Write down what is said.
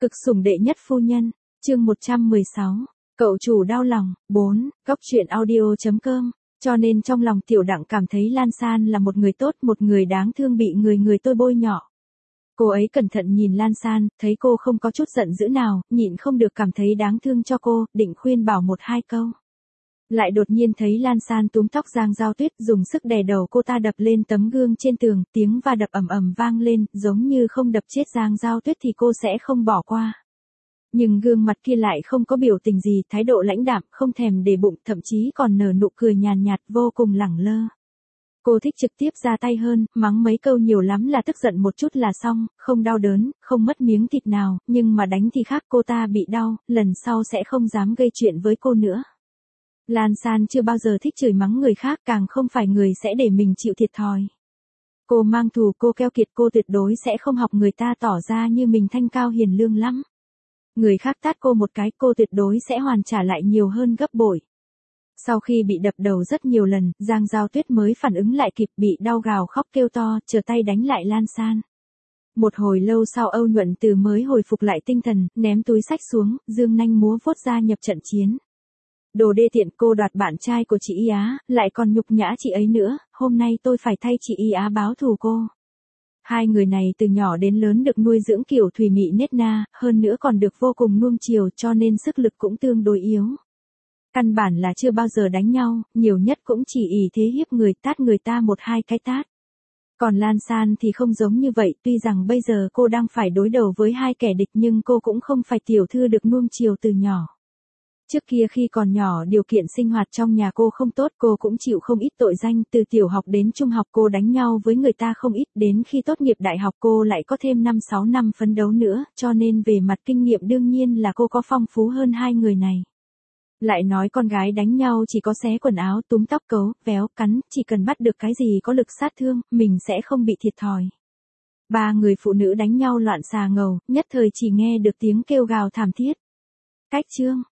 Cực sủng đệ nhất phu nhân, chương 116. Cậu chủ đau lòng, 4, góc truyện audio.com. Cho nên trong lòng Tiểu Đặng cảm thấy Lan San là một người tốt, một người đáng thương bị người tôi bôi nhọ. Cô ấy cẩn thận nhìn Lan San, thấy cô không có chút giận dữ nào, nhịn không được cảm thấy đáng thương cho cô, định khuyên bảo một hai câu. Lại đột nhiên thấy Lan San túm tóc Giang Giao Tuyết, dùng sức đè đầu cô ta đập lên tấm gương trên tường, tiếng va đập ầm ầm vang lên, giống như không đập chết Giang Giao Tuyết thì cô sẽ không bỏ qua. Nhưng gương mặt kia lại không có biểu tình gì, thái độ lãnh đạm, không thèm để bụng, thậm chí còn nở nụ cười nhàn nhạt, vô cùng lẳng lơ. Cô thích trực tiếp ra tay hơn, mắng mấy câu nhiều lắm là tức giận một chút là xong, không đau đớn, không mất miếng thịt nào, nhưng mà đánh thì khác, cô ta bị đau, lần sau sẽ không dám gây chuyện với cô nữa. Lan San chưa bao giờ thích chửi mắng người khác, càng không phải người sẽ để mình chịu thiệt thòi. Cô mang thù, cô keo kiệt, cô tuyệt đối sẽ không học người ta tỏ ra như mình thanh cao hiền lương lắm. Người khác tát cô một cái, cô tuyệt đối sẽ hoàn trả lại nhiều hơn gấp bội. Sau khi bị đập đầu rất nhiều lần, Giang Giao Tuyết mới phản ứng lại kịp, bị đau gào khóc kêu to, trở tay đánh lại Lan San. Một hồi lâu sau Âu Nhuận Từ mới hồi phục lại tinh thần, ném túi xách xuống, dương nanh múa vuốt ra nhập trận chiến. Đồ đê tiện, cô đoạt bạn trai của chị Y Á, lại còn nhục nhã chị ấy nữa, hôm nay tôi phải thay chị Y Á báo thù cô. Hai người này từ nhỏ đến lớn được nuôi dưỡng kiểu thùy mị nết na, hơn nữa còn được vô cùng nuông chiều, cho nên sức lực cũng tương đối yếu. Căn bản là chưa bao giờ đánh nhau, nhiều nhất cũng chỉ ỷ thế hiếp người, tát người ta một hai cái tát. Còn Lan San thì không giống như vậy, tuy rằng bây giờ cô đang phải đối đầu với hai kẻ địch nhưng cô cũng không phải tiểu thư được nuông chiều từ nhỏ. Trước kia khi còn nhỏ điều kiện sinh hoạt trong nhà cô không tốt, cô cũng chịu không ít tội danh, từ tiểu học đến trung học cô đánh nhau với người ta không ít, đến khi tốt nghiệp đại học cô lại có thêm 5-6 năm phấn đấu nữa, cho nên về mặt kinh nghiệm đương nhiên là cô có phong phú hơn hai người này. Lại nói con gái đánh nhau chỉ có xé quần áo, túm tóc, cấu, véo, cắn, chỉ cần bắt được cái gì có lực sát thương, mình sẽ không bị thiệt thòi. Ba người phụ nữ đánh nhau loạn xà ngầu, nhất thời chỉ nghe được tiếng kêu gào thảm thiết. Cách chương